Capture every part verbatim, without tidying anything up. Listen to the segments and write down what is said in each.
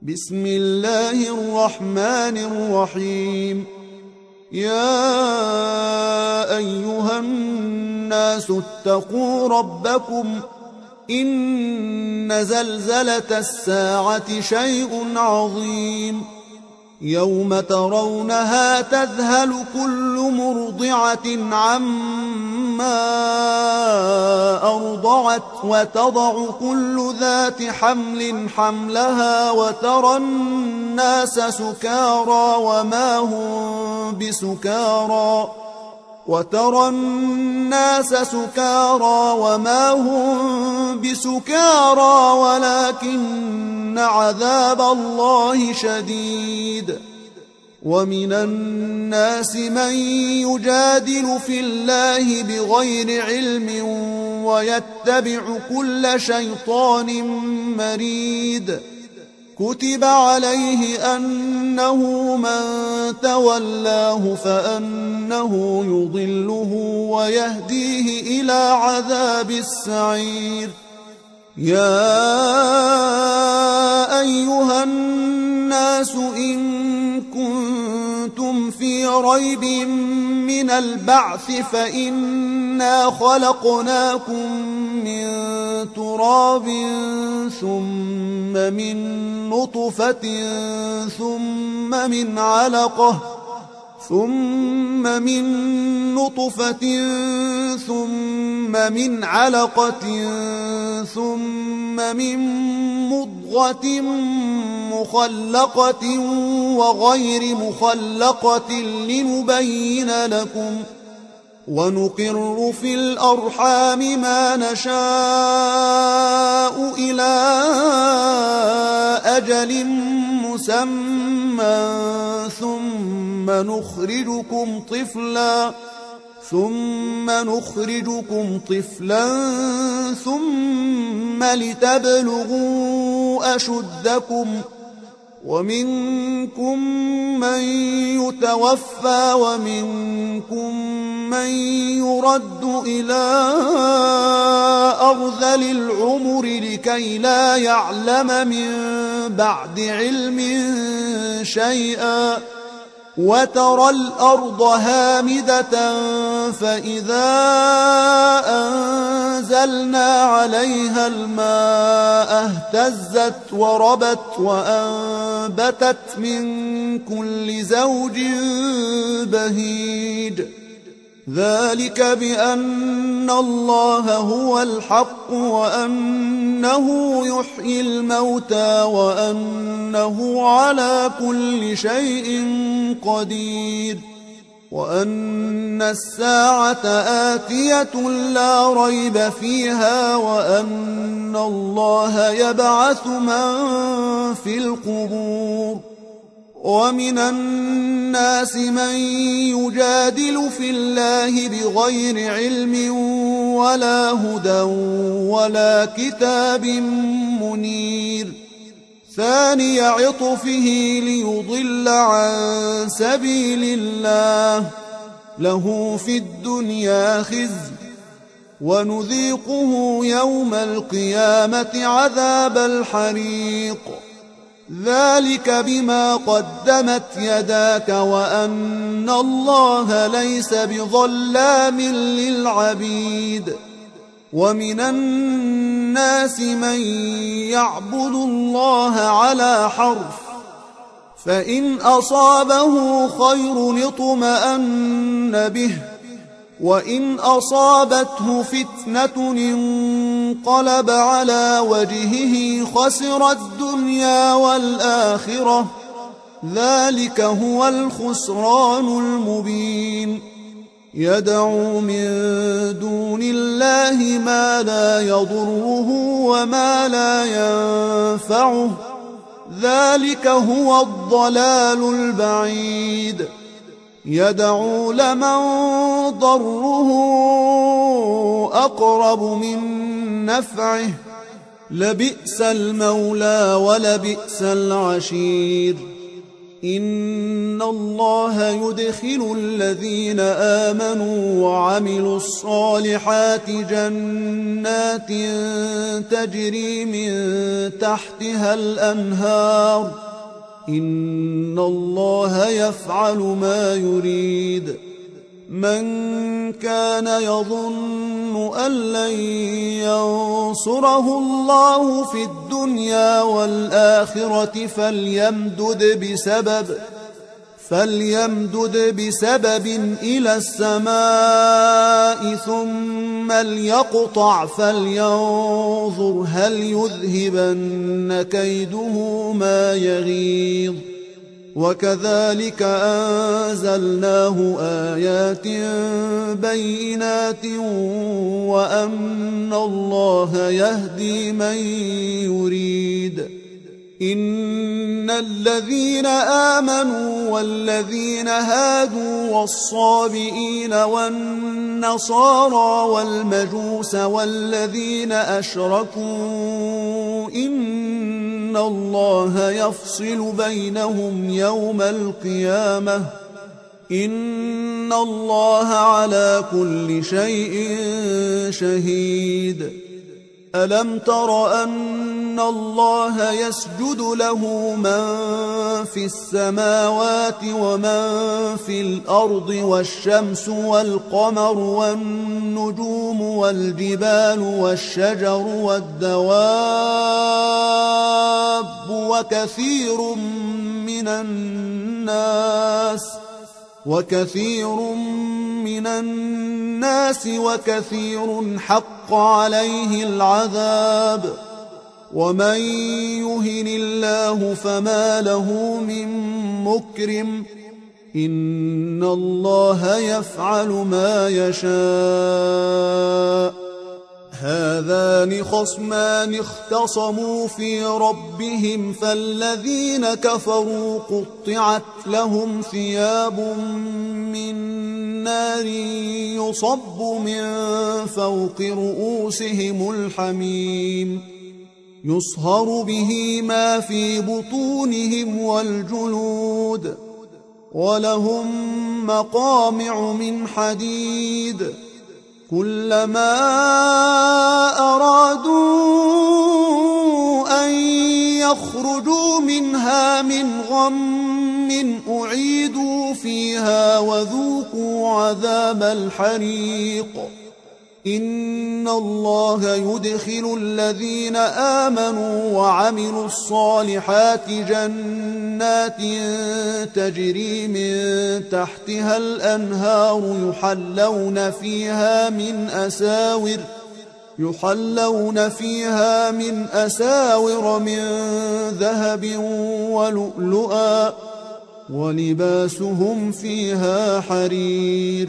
بسم الله الرحمن الرحيم. يا أيها الناس اتقوا ربكم إن زلزلة الساعة شيء عظيم. يوم ترونها تذهل كل مرضعة عما أرضعت وتضع كل ذات حمل حملها وترى الناس سكارى وما هم بسكارى وترى الناس سكارى وما هم بسكارى ولكن عذاب الله شديد. ومن الناس من يجادل في الله بغير علم ويتبع كل شيطان مريد. كتب عليه أنه من تولاه فأنه يضله ويهديه إلى عذاب السعير. يا أيها الناس إن كنتم في ريب من البعث فإنا خلقناكم من تراب ثم من نطفة ثم من علقة ثم من نطفة ثم من علقة ثم من مضغة مخلقة وغير مخلقة لنبين لكم ونقر في الأرحام ما نشاء إلى أجل مسمى ثم نخرجكم طفلا ثم نخرجكم طفلا ثم لتبلغوا أشدكم ومنكم من يتوفى ومنكم من يرد إلى أرذل العمر لكي لا يعلم من بعد علم شيئا. وترى الأرض هامدة فإذا أنزلنا عليها الماء اهتزت وربت وأنبتت من كل زوج بهيج. ذلك بأن الله هو الحق وأنه يحيي الموتى وأنه على كل شيء قدير وأن الساعة آتية لا ريب فيها وأن الله يبعث من في القبور. ومن الناس من يجادل في الله بغير علم ولا هدى ولا كتاب منير. ثاني عطفه ليضل عن سبيل الله له في الدنيا خزي ونذيقه يوم القيامة عذاب الحريق. ذلك بما قدمت يداك وأن الله ليس بظلام للعبيد. ومن الناس من يعبد الله على حرف فإن أصابه خير اطمأن به وإن أصابته فتنة انقلب على وجهه خسر الدنيا والآخرة. ذلك هو الخسران المبين. يدعو من دون الله ما لا يضره وما لا ينفعه. ذلك هو الضلال البعيد. يدعو لمن ضره أقرب من نفعه لبئس المولى ولبئس العشير. إن الله يدخل الذين آمنوا وعملوا الصالحات جنات تجري من تحتها الأنهار إن الله يفعل ما يريد من كان يظن أن لن ينصره الله في الدنيا والآخرة فليمدد بسبب فليمدد بسبب إلى السماء ثم ليقطع فلينظر هل يذهبن كيده ما يغيظ وكذلك أنزلناه آيات بينات وأن الله يهدي من يريد إن الذين آمنوا والذين هادوا والصابئين والنصارى والمجوس والذين أشركوا إن الله يفصل بينهم يوم القيامة إن الله على كل شيء شهيد ألم تر أن الله يسجد له من في السماوات ومن في الأرض والشمس والقمر والنجوم والجبال والشجر والدواب وكثير من الناس وكثير من الناس وكثير حق عليه العذاب ومن يهن الله فما له من مكرم إن الله يفعل ما يشاء هذان خصمان اختصموا في ربهم فالذين كفروا قطعت لهم ثياب من نار يصب من فوق رؤوسهم الحميم يصهر به ما في بطونهم والجلود ولهم مقامع من حديد كلما أرادوا أن يخرجوا منها من غم أعيدوا فيها وذوقوا عذاب الحريق إن الله يدخل الذين آمنوا وعملوا الصالحات جنات تجري من تحتها الأنهار يحلون فيها من أساور يحلون فيها من أساور من ذهب ولؤلؤا ولباسهم فيها حرير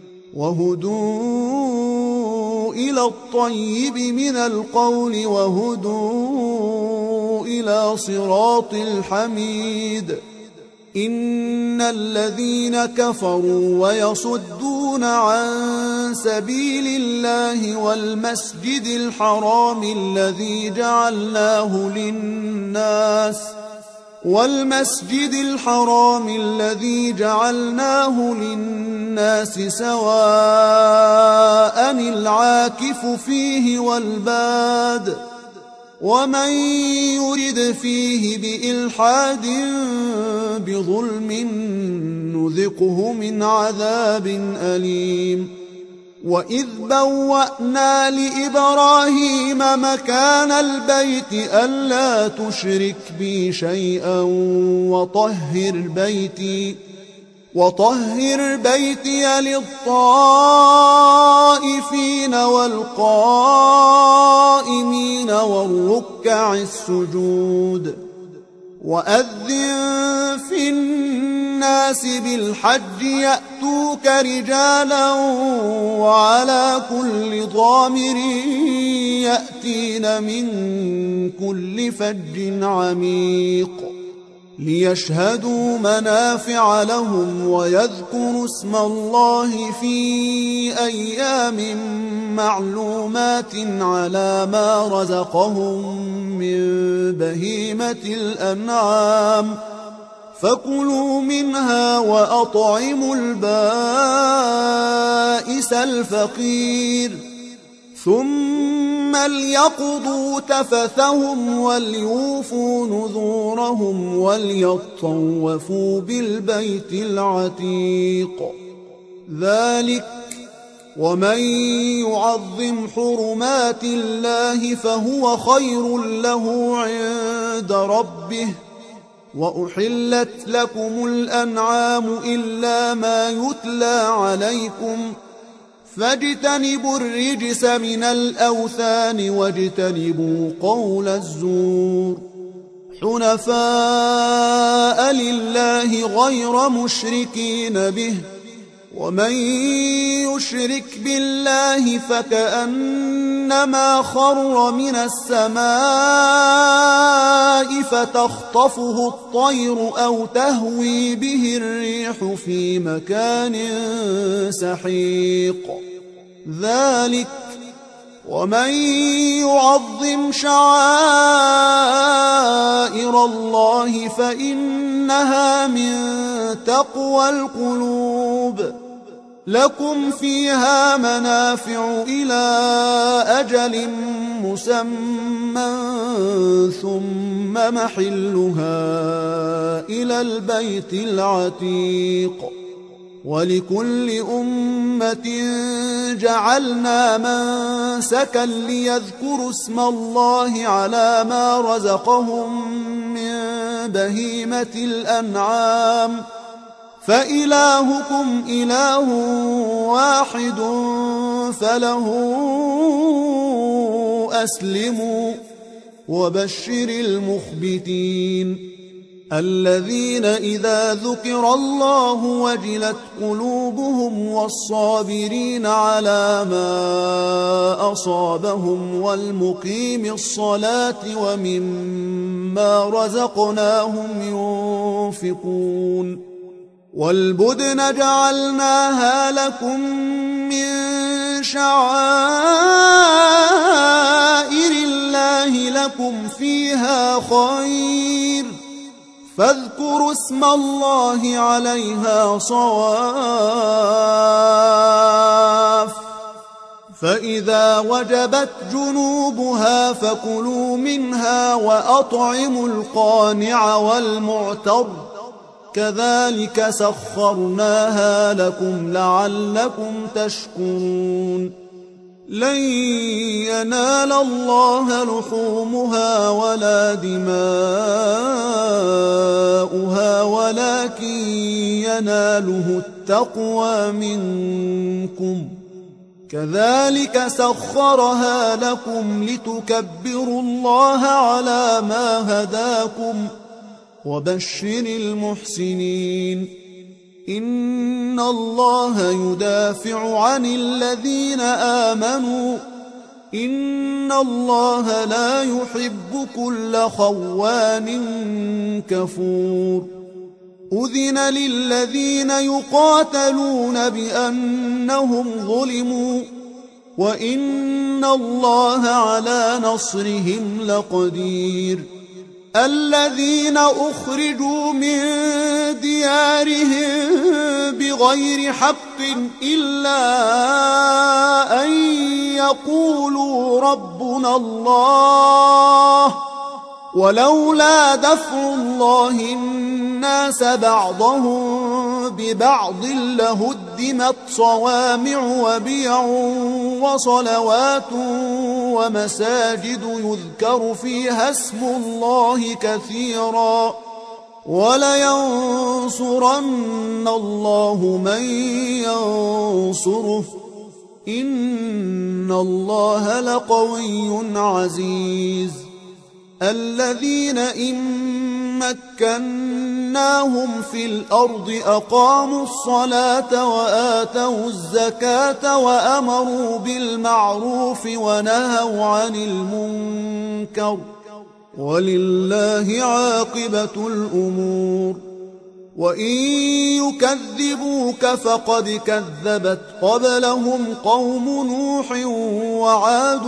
وهدوا إلى الطيب من القول وهدوا إلى صراط الحميد إن الذين كفروا ويصدون عن سبيل الله والمسجد الحرام الذي جعلناه للناس والمسجد الحرام الذي جعلناه للناس سواء العاكف فيه والباد ومن يرد فيه بإلحاد بظلم نذقه من عذاب أليم وإذ بوأنا لإبراهيم مكان البيت ألا تشرك بي شيئا وطهر بيتي وطهر بيتي للطائفين والقائمين والركع السجود وأذن في الناس بالحج يأتوك رجالا وعلى كل ضامر يأتين من كل فج عميق ليشهدوا منافع لهم ويذكروا اسم الله في أيام معلومات على ما رزقهم من بهيمة الأنعام فكلوا منها وأطعموا البائس الفقير ثم ليقضوا تفثهم وليوفوا نذورهم وليطوفوا بالبيت العتيق. ذلك ومن يعظم حرمات الله فهو خير له عند ربه. وأحلت لكم الأنعام إلا ما يتلى عليكم فاجتنبوا الرجس من الأوثان واجتنبوا قول الزور حنفاء لله غير مشركين به ومن يشرك بالله فكأنما خر من السماء فتخطفه الطير أو تهوي به الريح في مكان سحيق. ذلك ومن يعظم شعائر الله فإنها من تقوى القلوب. لكم فيها منافع إلى أجل مسمى ثم محلها إلى البيت العتيق. ولكل أمة جعلنا منسكا ليذكروا اسم الله على ما رزقهم من بهيمة الأنعام فإلهكم إله واحد فله أسلموا. وبشر المخبتين الذين إذا ذكر الله وجلت قلوبهم والصابرين على ما أصابهم والمقيم الصلاة ومما رزقناهم ينفقون. والبدن جعلناها لكم من شعائر الله لكم فيها خير فاذكروا اسم الله عليها صواف. فإذا وجبت جنوبها فكلوا منها وأطعموا القانع والمعتر كذلك سخرناها لكم لعلكم تشكرون. لن ينال الله لحومها ولا دماؤها ولكن يناله التقوى منكم. كذلك سخرها لكم لتكبروا الله على ما هداكم. وبشر المحسنين إن الله يدافع عن الذين آمنوا إن الله لا يحب كل خوان كفور. أذن للذين يقاتلون بأنهم ظلموا وإن الله على نصرهم لقدير. الذين أخرجوا من ديارهم بغير حق إلا أن يقولوا ربنا الله ولولا دفع الله الناس بعضهم ببعض لهدمت صوامع وبيع وصلوات ومساجد يذكر فيها اسم الله كثيرا ولينصرن الله من ينصره إن الله لقوي عزيز. الذين إن مكناهم في الأرض أقاموا الصلاة وآتوا الزكاة وأمروا بالمعروف ونهوا عن المنكر ولله عاقبة الأمور. وإن يكذبوك فقد كذبت قبلهم قوم نوح وعاد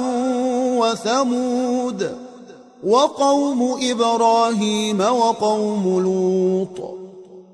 وثمود وقوم إبراهيم وقوم لوط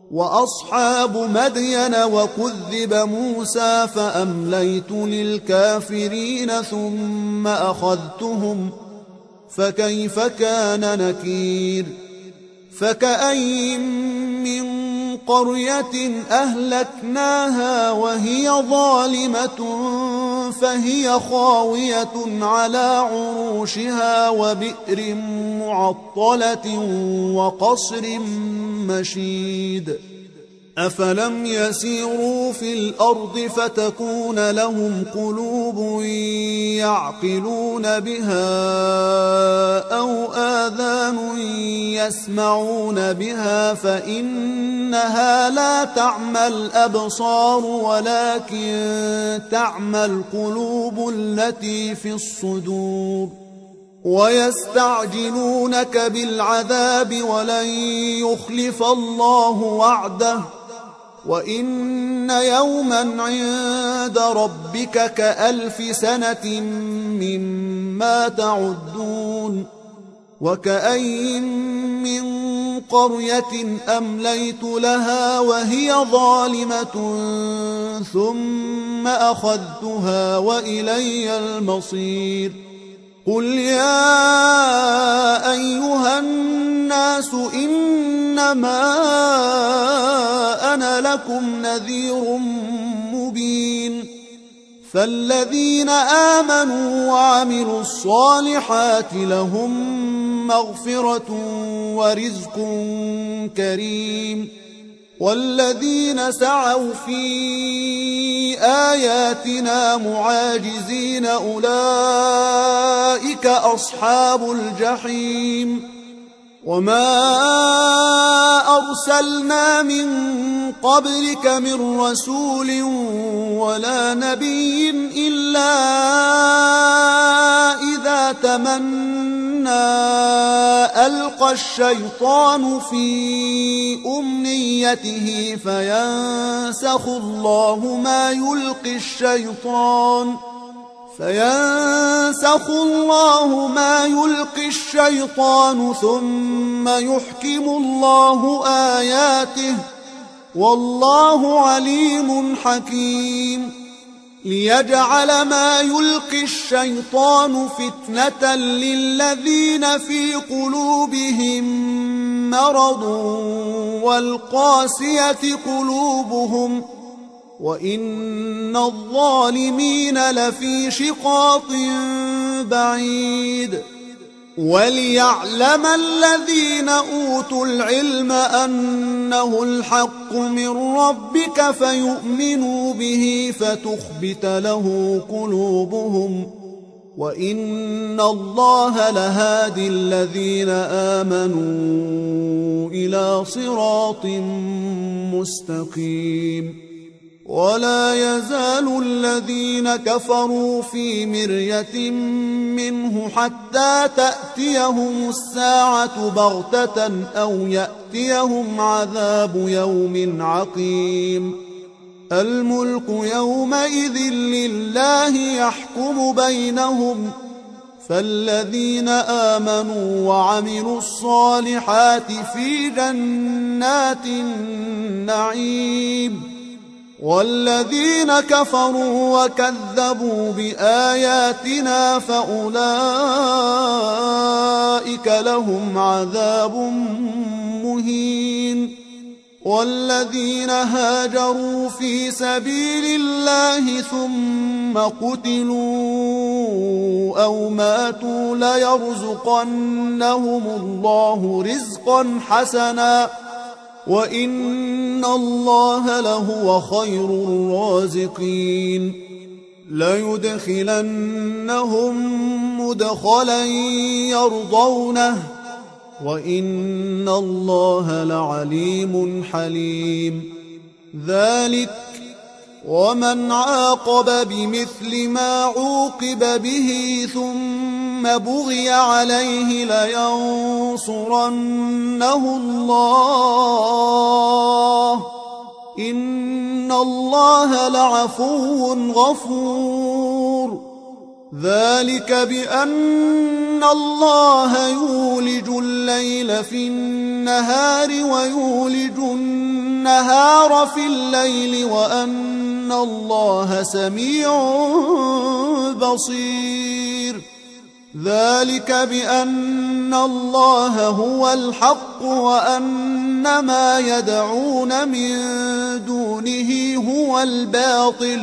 وأصحاب مدين وكذب موسى فأمليت للكافرين ثم أخذتهم فكيف كان نكير فكأين من قرية أهلكناها وهي ظالمة فهي خاوية على عروشها وبئر معطلة وقصر مشيد أفلم يسيروا في الأرض فتكون لهم قلوب يعقلون بها أو آذان يسمعون بها فإنها لا تعمى الأبصار ولكن تعمى القلوب التي في الصدور ويستعجلونك بالعذاب ولن يخلف الله وعده وإن يوما عند ربك كألف سنة مما تعدون وكأين من قرية أمليت لها وهي ظالمة ثم أخذتها وإلي المصير قل يا أيها الناس إنما أنا لكم نذير مبين فالذين آمنوا وعملوا الصالحات لهم مغفرة ورزق كريم والذين سعوا في آياتنا معاجزين أولئك أصحاب الجحيم وما أرسلنا من قبلك من رسول ولا نبي إلا إذا تمنى ألقى الشيطان في أمنيته فينسخ الله ما يلقي الشيطان فينسخ الله ما يلقي الشيطان ثم يحكم الله آياته والله عليم حكيم ليجعل ما يلقي الشيطان فتنة للذين في قلوبهم مرض والقاسية قلوبهم وإن الظالمين لفي شقاق بعيد وليعلم الذين أوتوا العلم أنه الحق من ربك فيؤمنوا به فتخبت له قلوبهم وإن الله لهادي الذين آمنوا إلى صراط مستقيم ولا يزال الذين كفروا في مرية منه حتى تأتيهم الساعة بغتة أو يأتيهم عذاب يوم عقيم الملك يومئذ لله يحكم بينهم فالذين آمنوا وعملوا الصالحات في جنات النعيم والذين كفروا وكذبوا بآياتنا فأولئك لهم عذاب مهين والذين هاجروا في سبيل الله ثم قتلوا أو ماتوا ليرزقنهم الله رزقا حسنا وإن الله لهو خير الرازقين ليدخلنهم مدخلا يرضونه وإن الله لعليم حليم ذلك ومن عاقب بمثل ما عوقب به ثم بغي عليه لينصرنه الله إن الله لعفو غفور ذلك بأن الله يولج الليل في النهار ويولج النهار في الليل وأن الله سميع بصير. ذلك بأن الله هو الحق وأن ما يدعون من دونه هو الباطل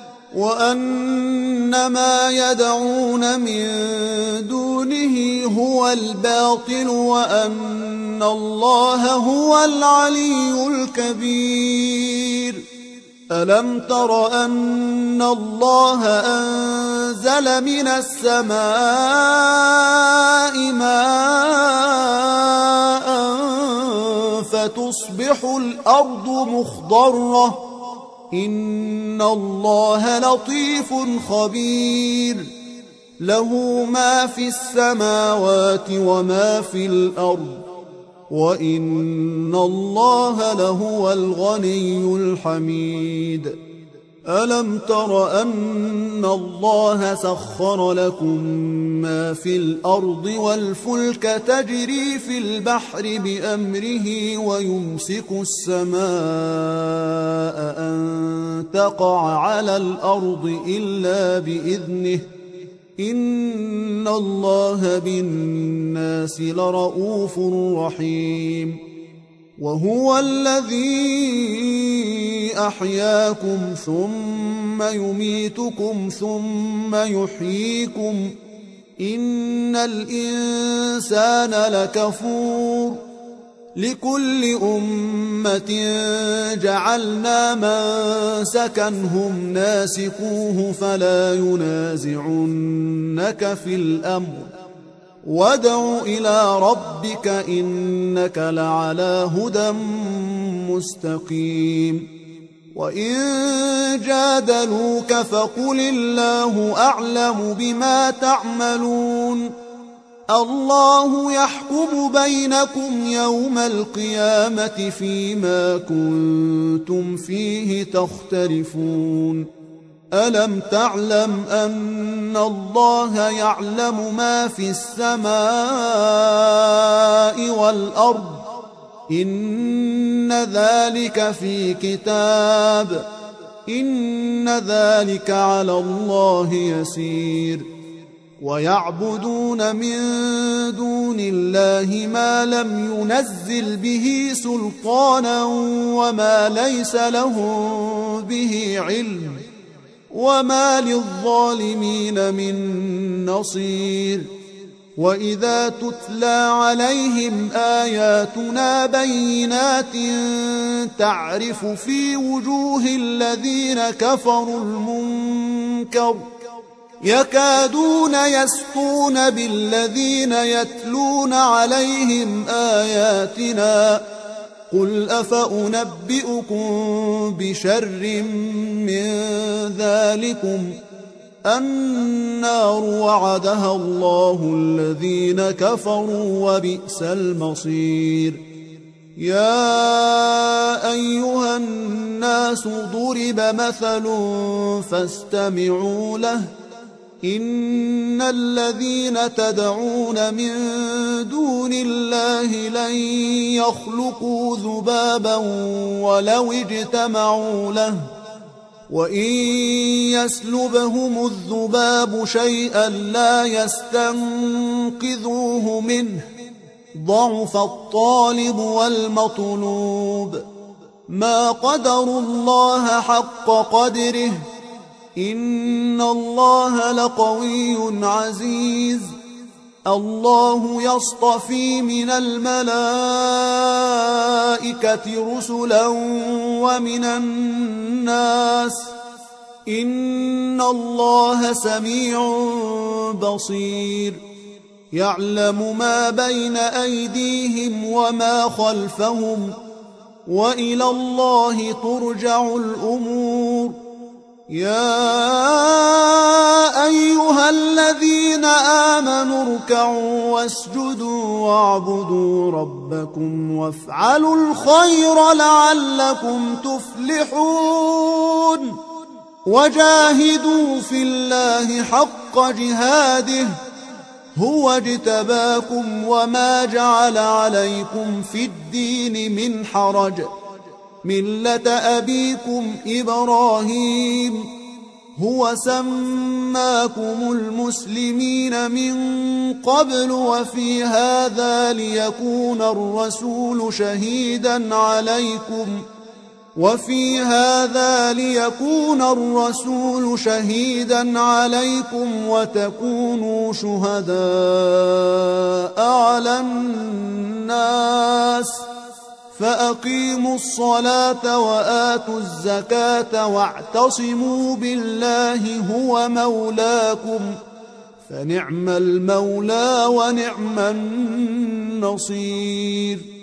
وأن ما يدعون من دونه هو الباطل وأن الله هو العلي الكبير. ألم تر أن الله أنزل من السماء ماء فتصبح الأرض مخضرة إن الله لطيف خبير. له ما في السماوات وما في الأرض وإن الله لهو الغني الحميد. ألم تر أن الله سخر لكم ما في الأرض والفلك تجري في البحر بأمره ويمسك السماء أن تقع على الأرض إلا بإذنه إن الله بالناس لرؤوف رحيم. وهو الذي أحياكم ثم يميتكم ثم يحييكم إن الإنسان لكفور. لكل أمة جعلنا منسكا هم ناسكوه فلا ينازعنك في الأمر وادع إلى ربك إنك لعلى هدى مستقيم. وإن جادلوك فقل الله أعلم بما تعملون. الله يحكم بينكم يوم القيامة فيما كنتم فيه تختلفون. ألم تعلم أن الله يعلم ما في السماء والأرض إن ذلك في كتاب إن ذلك على الله يسير. ويعبدون من دون الله ما لم ينزل به سلطانا وما ليس لهم به علم وما للظالمين من نصير. وإذا تتلى عليهم آياتنا بينات تعرف في وجوه الذين كفروا المنكر يكادون يسطون بالذين يتلون عليهم آياتنا قل أفأنبئكم بشر من ذلكم النار وعدها الله الذين كفروا وبئس المصير. يا أيها الناس ضرب مثل فاستمعوا له إن الذين تدعون من دون الله لن يخلقوا ذبابا ولو اجتمعوا له وإن يسلبهم الذباب شيئا لا يستنقذوه منه ضعف الطالب والمطلوب. ما قدروا الله حق قدره إن الله لقوي عزيز. الله يصطفي من الملائكة رسلا ومن الناس إن الله سميع بصير. يعلم ما بين أيديهم وما خلفهم وإلى الله ترجع الأمور. يا أيها الذين آمنوا اركعوا واسجدوا واعبدوا ربكم وافعلوا الخير لعلكم تفلحون. وجاهدوا في الله حق حق جهاده هو اجتباكم وما جعل عليكم في الدين من حرج ملة أبيكم إبراهيم هو سماكم المسلمين من قبل وفي هذا ليكون الرسول شهيدا عليكم وفي هذا ليكون الرسول شهيدا عليكم وتكونوا شهداء على الناس فأقيموا الصلاة وآتوا الزكاة واعتصموا بالله هو مولاكم فنعم المولى ونعم النصير.